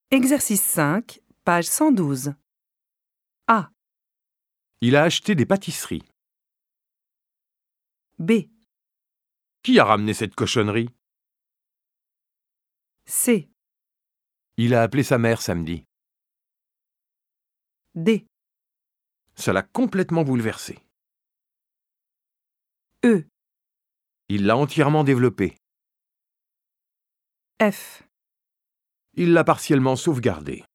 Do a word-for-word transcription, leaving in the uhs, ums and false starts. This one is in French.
Exercice cinq, page cent douze. A. Il a acheté des pâtisseries. B. Qui a ramené cette cochonnerie? C. Il a appelé sa mère samedi. D. Ça l'a complètement bouleversé. E. Il l'a entièrement développé. F. Il l'a partiellement sauvegardé.